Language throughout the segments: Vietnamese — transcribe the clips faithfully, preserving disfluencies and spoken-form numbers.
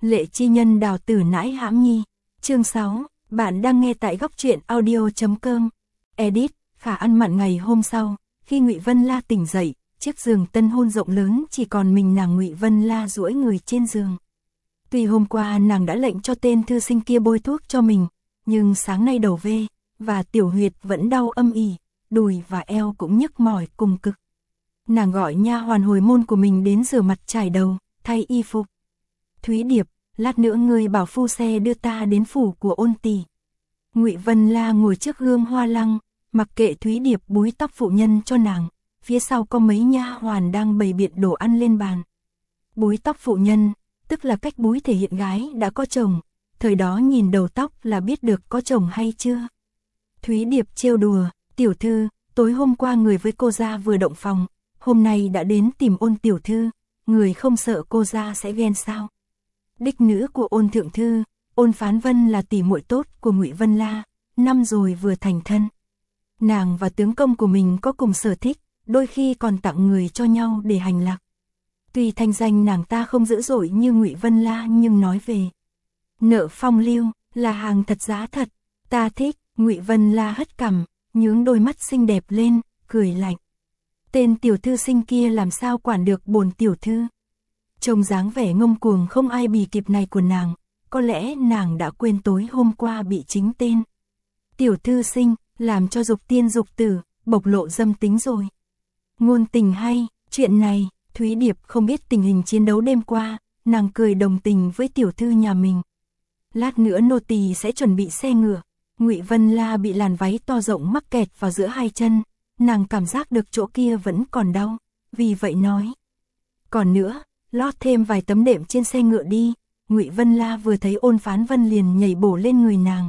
Lệ chi nhân đào tử nãi hãm nhi. Chương sáu, bạn đang nghe tại góc truyện audio chấm com. Edit, Khả ăn mặn ngày hôm sau, khi Ngụy Vân La tỉnh dậy, chiếc giường tân hôn rộng lớn chỉ còn mình nàng Ngụy Vân La duỗi người trên giường. Tuy hôm qua nàng đã lệnh cho tên thư sinh kia bôi thuốc cho mình, nhưng sáng nay đầu vê và tiểu huyệt vẫn đau âm ỉ, đùi và eo cũng nhức mỏi cùng cực. Nàng gọi nha hoàn hồi môn của mình đến rửa mặt chải đầu, thay y phục. Thúy Điệp, lát nữa ngươi bảo phu xe đưa ta đến phủ của Ôn tỷ. Ngụy Vân La ngồi trước gương hoa lăng, mặc kệ Thúy Điệp búi tóc phụ nhân cho nàng, phía sau có mấy nha hoàn đang bày biện đồ ăn lên bàn. Búi tóc phụ nhân, tức là cách búi thể hiện gái đã có chồng, thời đó nhìn đầu tóc là biết được có chồng hay chưa. Thúy Điệp trêu đùa, tiểu thư, tối hôm qua người với cô gia vừa động phòng, hôm nay đã đến tìm Ôn tiểu thư, người không sợ cô gia sẽ ghen sao? Đích nữ của Ôn thượng thư, Ôn Phán Vân là tỷ muội tốt của Ngụy Vân La, năm rồi vừa thành thân. Nàng và tướng công của mình có cùng sở thích, đôi khi còn tặng người cho nhau để hành lạc. Tuy thanh danh nàng ta không dữ dội như Ngụy Vân La nhưng nói về nợ phong lưu là hàng thật giá thật, ta thích. Ngụy Vân La hất cằm, nhướng đôi mắt xinh đẹp lên, cười lạnh. Tên tiểu thư sinh kia làm sao quản được bổn tiểu thư? Trông dáng vẻ ngông cuồng không ai bì kịp này của nàng, có lẽ nàng đã quên tối hôm qua bị chính tên tiểu thư sinh làm cho dục tiên dục tử, bộc lộ dâm tính rồi. Ngôn tình hay, chuyện này, Thúy Điệp không biết tình hình chiến đấu đêm qua, nàng cười đồng tình với tiểu thư nhà mình. Lát nữa nô tỳ sẽ chuẩn bị xe ngựa. Ngụy Vân La bị làn váy to rộng mắc kẹt vào giữa hai chân, nàng cảm giác được chỗ kia vẫn còn đau, vì vậy nói. Còn nữa, lót thêm vài tấm đệm trên xe ngựa đi. Ngụy Vân La vừa thấy Ôn Phán Vân liền nhảy bổ lên người nàng.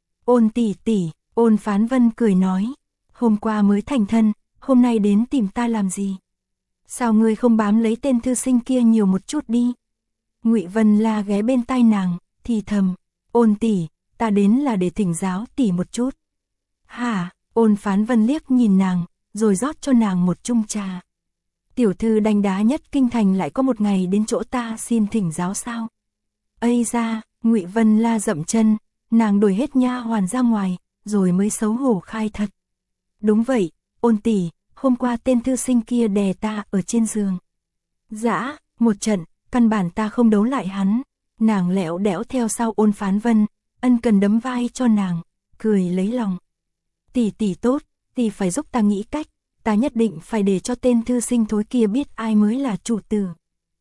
Ôn tỷ tỷ, Ôn Phán Vân cười nói, hôm qua mới thành thân, hôm nay đến tìm ta làm gì? Sao ngươi không bám lấy tên thư sinh kia nhiều một chút đi? Ngụy Vân La ghé bên tai nàng, thì thầm, Ôn tỷ, ta đến là để thỉnh giáo tỷ một chút. Hả? Ôn Phán Vân liếc nhìn nàng, rồi rót cho nàng một chung trà. Tiểu thư đanh đá nhất kinh thành lại có một ngày đến chỗ ta xin thỉnh giáo sao? Ây ra, Ngụy Vân La dậm chân, nàng đuổi hết nha hoàn ra ngoài, rồi mới xấu hổ khai thật. Đúng vậy, Ôn tỷ, hôm qua tên thư sinh kia đè ta ở trên giường. Dã, một trận, căn bản ta không đấu lại hắn. Nàng lẹo đẽo theo sau Ôn Phán Vân, ân cần đấm vai cho nàng, cười lấy lòng. Tỷ tỷ tốt, tỷ phải giúp ta nghĩ cách, ta nhất định phải để cho tên thư sinh thối kia biết ai mới là chủ tử.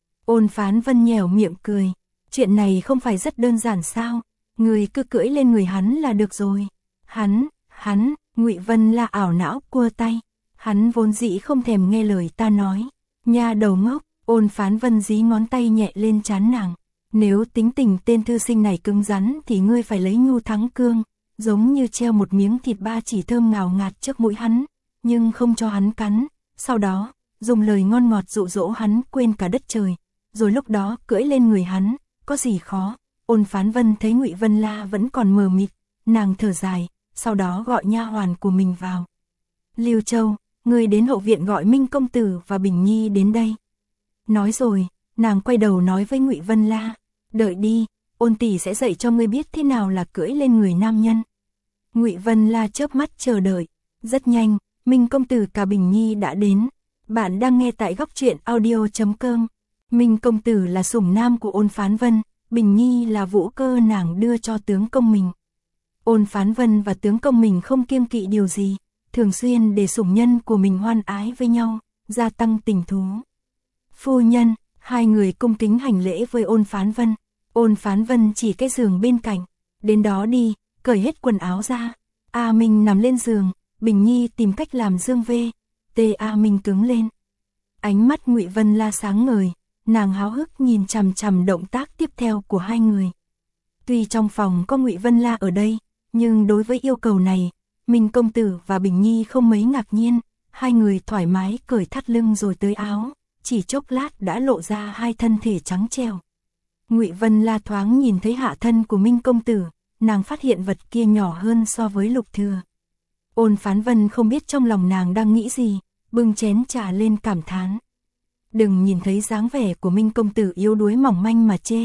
Ôn Phán Vân nhẻo miệng cười, chuyện này không phải rất đơn giản sao, người cứ cưỡi lên người hắn là được rồi. Hắn, hắn, Ngụy Vân La ảo não cua tay, hắn vốn dĩ không thèm nghe lời ta nói. Nha đầu ngốc, Ôn Phán Vân dí ngón tay nhẹ lên trán nàng. Nếu tính tình tên thư sinh này cứng rắn thì ngươi phải lấy nhu thắng cương, giống như treo một miếng thịt ba chỉ thơm ngào ngạt trước mũi hắn, nhưng không cho hắn cắn, sau đó, dùng lời ngon ngọt dụ dỗ hắn quên cả đất trời, rồi lúc đó cưỡi lên người hắn, có gì khó. Ôn Phán Vân thấy Ngụy Vân La vẫn còn mờ mịt, nàng thở dài, sau đó gọi nha hoàn của mình vào. Lưu Châu, ngươi đến hậu viện gọi Minh công tử và Bình Nhi đến đây. Nói rồi, nàng quay đầu nói với Ngụy Vân La, đợi đi, Ôn tỷ sẽ dạy cho ngươi biết thế nào là cưỡi lên người nam nhân. Ngụy Vân La chớp mắt chờ đợi, rất nhanh, Minh công tử cả Bình Nhi đã đến. Bạn đang nghe tại góc truyện audio chấm com. Minh công tử là sủng nam của Ôn Phán Vân, Bình Nhi là vũ cơ nàng đưa cho tướng công mình. Ôn Phán Vân và tướng công mình không kiêng kỵ điều gì, thường xuyên để sủng nhân của mình hoan ái với nhau, gia tăng tình thú. Phu nhân, hai người cung kính hành lễ với Ôn Phán Vân. Ôn Phán Vân chỉ cái giường bên cạnh, đến đó đi, cởi hết quần áo ra. A Minh nằm lên giường, Bình Nhi tìm cách làm dương vê, tê A Minh cứng lên. Ánh mắt Ngụy Vân La sáng ngời, nàng háo hức nhìn chằm chằm động tác tiếp theo của hai người. Tuy trong phòng có Ngụy Vân La ở đây, nhưng đối với yêu cầu này, Minh công tử và Bình Nhi không mấy ngạc nhiên, hai người thoải mái cởi thắt lưng rồi tới áo, chỉ chốc lát đã lộ ra hai thân thể trắng trẻo. Ngụy Vân La thoáng nhìn thấy hạ thân của Minh công tử, nàng phát hiện vật kia nhỏ hơn so với Lục Thừa. Ôn Phán Vân không biết trong lòng nàng đang nghĩ gì, bưng chén trà lên cảm thán. Đừng nhìn thấy dáng vẻ của Minh công tử yếu đuối mỏng manh mà chê,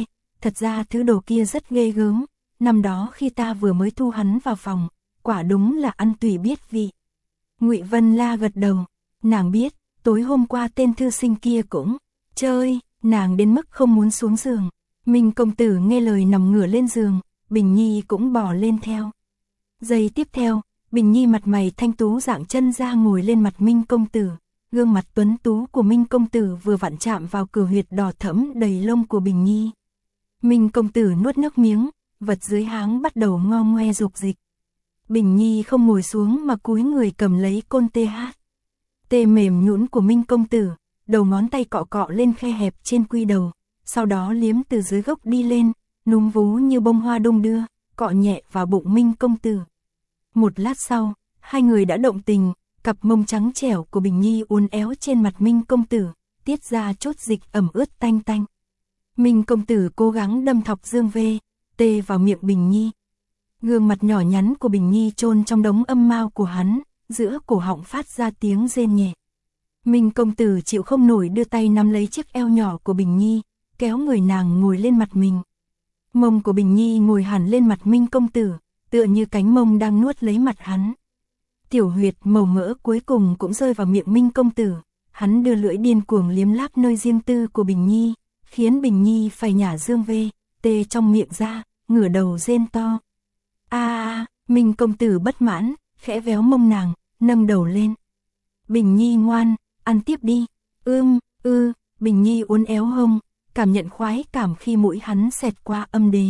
thật ra thứ đồ kia rất ghê gớm, năm đó khi ta vừa mới thu hắn vào phòng, quả đúng là ăn tùy biết vị. Ngụy Vân La gật đầu, nàng biết, tối hôm qua tên thư sinh kia cũng chơi, nàng đến mức không muốn xuống giường. Minh công tử nghe lời nằm ngửa lên giường, Bình Nhi cũng bò lên theo. Giây tiếp theo, Bình Nhi mặt mày thanh tú dạng chân ra ngồi lên mặt Minh công tử, gương mặt tuấn tú của Minh công tử vừa vặn chạm vào cửa huyệt đỏ thẫm đầy lông của Bình Nhi. Minh công tử nuốt nước miếng, vật dưới háng bắt đầu ngo ngoe dục dịch. Bình Nhi không ngồi xuống mà cúi người cầm lấy côn tê hát. Tê mềm nhũn của Minh công tử, đầu ngón tay cọ cọ lên khe hẹp trên quy đầu, sau đó liếm từ dưới gốc đi lên, núm vú như bông hoa đung đưa, cọ nhẹ vào bụng Minh công tử. Một lát sau, hai người đã động tình, cặp mông trắng trẻo của Bình Nhi uốn éo trên mặt Minh công tử, tiết ra chốt dịch ẩm ướt tanh tanh. Minh công tử cố gắng đâm thọc dương vê, tê vào miệng Bình Nhi. Gương mặt nhỏ nhắn của Bình Nhi chôn trong đống âm mao của hắn, giữa cổ họng phát ra tiếng rên nhẹ. Minh công tử chịu không nổi đưa tay nắm lấy chiếc eo nhỏ của Bình Nhi, kéo người nàng ngồi lên mặt mình. Mông của Bình Nhi ngồi hẳn lên mặt Minh công tử, tựa như cánh mông đang nuốt lấy mặt hắn. Tiểu huyệt màu mỡ cuối cùng cũng rơi vào miệng Minh công tử, hắn đưa lưỡi điên cuồng liếm láp nơi riêng tư của Bình Nhi, khiến Bình Nhi phải nhả dương vê, tê trong miệng ra, ngửa đầu rên to. A a, Minh công tử bất mãn, khẽ véo mông nàng, nâng đầu lên. Bình Nhi ngoan, ăn tiếp đi. Ưm, ư, Bình Nhi uốn éo hông, cảm nhận khoái cảm khi mũi hắn xẹt qua âm đế.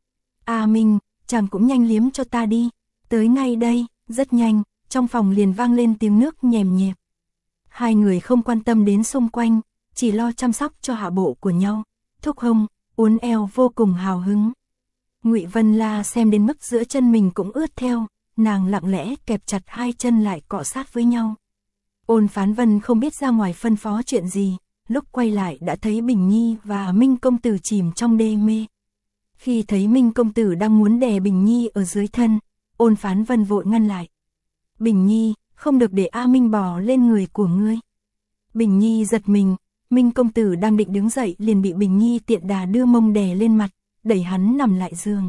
A Minh, chàng cũng nhanh liếm cho ta đi. Tới ngay đây, rất nhanh, trong phòng liền vang lên tiếng nước nhèm nhẹp. Hai người không quan tâm đến xung quanh, chỉ lo chăm sóc cho hạ bộ của nhau, thúc hông, uốn eo vô cùng hào hứng. Ngụy Vân La xem đến mức giữa chân mình cũng ướt theo, nàng lặng lẽ kẹp chặt hai chân lại cọ sát với nhau. Ôn Phán Vân không biết ra ngoài phân phó chuyện gì, lúc quay lại đã thấy Bình Nhi và Minh công tử chìm trong đê mê. Khi thấy Minh công tử đang muốn đè Bình Nhi ở dưới thân, Ôn Phán Vân vội ngăn lại. Bình Nhi, không được để A Minh bò lên người của ngươi. Bình Nhi giật mình, Minh công tử đang định đứng dậy liền bị Bình Nhi tiện đà đưa mông đè lên mặt, đẩy hắn nằm lại giường.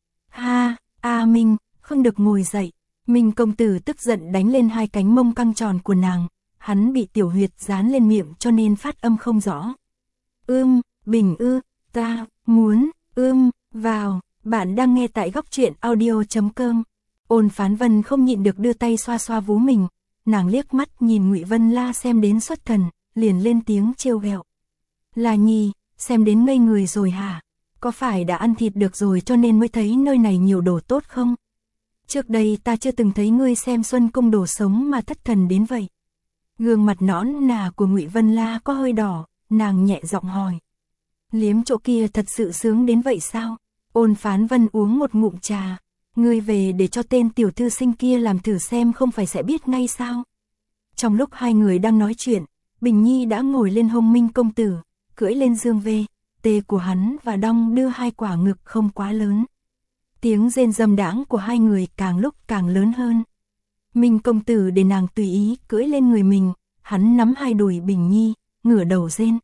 Ha, A Minh, không được ngồi dậy. Minh công tử tức giận đánh lên hai cánh mông căng tròn của nàng, hắn bị tiểu huyệt dán lên miệng cho nên phát âm không rõ. Ưm, Bình ư, ta, muốn, ưm, vào, bạn đang nghe tại góc truyện audio chấm com. Ôn Phán Vân không nhịn được đưa tay xoa xoa vú mình, nàng liếc mắt nhìn Ngụy Vân La xem đến xuất thần, liền lên tiếng trêu ghẹo. La Nhi, xem đến ngây người rồi hả? Có phải đã ăn thịt được rồi cho nên mới thấy nơi này nhiều đồ tốt không? Trước đây ta chưa từng thấy ngươi xem Xuân Cung đồ sống mà thất thần đến vậy. Gương mặt nõn nà của Ngụy Vân La có hơi đỏ, nàng nhẹ giọng hỏi. Liếm chỗ kia thật sự sướng đến vậy sao? Ôn Phán Vân uống một ngụm trà. Ngươi về để cho tên tiểu thư sinh kia làm thử xem không phải sẽ biết ngay sao? Trong lúc hai người đang nói chuyện, Bình Nhi đã ngồi lên hông Minh công tử, cưỡi lên dương vê, tê của hắn và đong đưa hai quả ngực không quá lớn. Tiếng rên dâm đãng của hai người càng lúc càng lớn hơn. Minh công tử để nàng tùy ý cưỡi lên người mình, hắn nắm hai đùi Bình Nhi, ngửa đầu rên.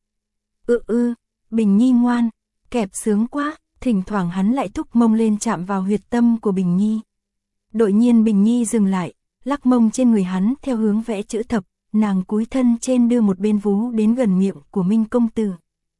Ư ư, Bình Nhi ngoan, kẹp sướng quá, thỉnh thoảng hắn lại thúc mông lên chạm vào huyệt tâm của Bình Nhi. Đột nhiên Bình Nhi dừng lại, lắc mông trên người hắn theo hướng vẽ chữ thập, nàng cúi thân trên đưa một bên vú đến gần miệng của Minh công tử.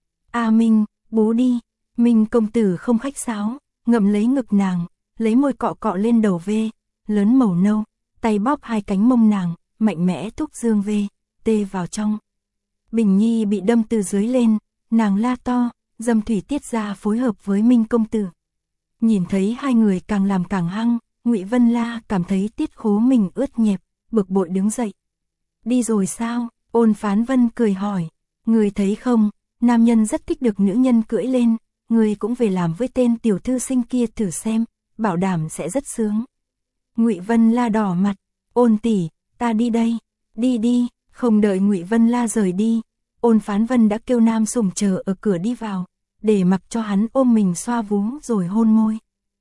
A Minh, bú đi. Minh công tử không khách sáo, ngậm lấy ngực nàng, lấy môi cọ cọ lên đầu vê, lớn màu nâu, tay bóp hai cánh mông nàng, mạnh mẽ thúc dương vê, tê vào trong. Bình Nhi bị đâm từ dưới lên, nàng la to, dâm thủy tiết ra phối hợp với Minh công tử. Nhìn thấy hai người càng làm càng hăng, Ngụy Vân La cảm thấy tiết khố mình ướt nhẹp, bực bội đứng dậy. Đi rồi sao? Ôn Phán Vân cười hỏi. Người thấy không, nam nhân rất thích được nữ nhân cưỡi lên, người cũng về làm với tên tiểu thư sinh kia thử xem, bảo đảm sẽ rất sướng. Ngụy Vân La đỏ mặt. Ôn tỷ, ta đi đây. Đi đi. Không đợi Ngụy Vân La rời đi, Ôn Phán Vân đã kêu Nam Sùng chờ ở cửa đi vào, để mặc cho hắn ôm mình xoa vú rồi hôn môi.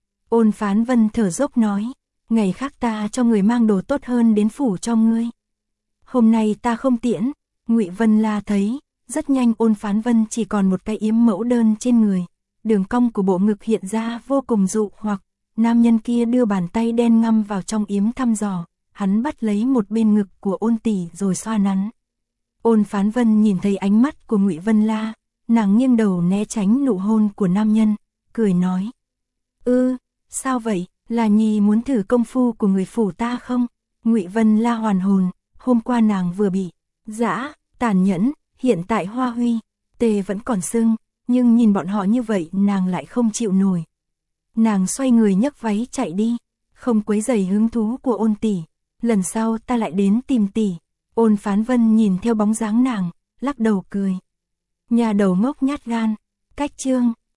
Ôn Phán Vân thở dốc nói, ngày khác ta cho người mang đồ tốt hơn đến phủ cho ngươi. Hôm nay ta không tiễn. Ngụy Vân La thấy, rất nhanh Ôn Phán Vân chỉ còn một cái yếm mẫu đơn trên người, đường cong của bộ ngực hiện ra vô cùng dụ hoặc, nam nhân kia đưa bàn tay đen ngăm vào trong yếm thăm dò, hắn bắt lấy một bên ngực của Ôn tỷ rồi xoa nắn. Ôn Phán Vân nhìn thấy ánh mắt của Ngụy Vân La, nàng nghiêng đầu né tránh nụ hôn của nam nhân, cười nói: "Ư, sao vậy, là nhì muốn thử công phu của người phủ ta không?" Ngụy Vân La hoàn hồn, hôm qua nàng vừa bị dã, tàn nhẫn, hiện tại Hoa Huy, tê vẫn còn sưng, nhưng nhìn bọn họ như vậy nàng lại không chịu nổi. Nàng xoay người nhấc váy chạy đi, không quấy rầy hứng thú của Ôn tỷ, lần sau ta lại đến tìm tỷ. Ôn Phán Vân nhìn theo bóng dáng nàng, lắc đầu cười. Nhà đầu ngốc nhát gan, cách chương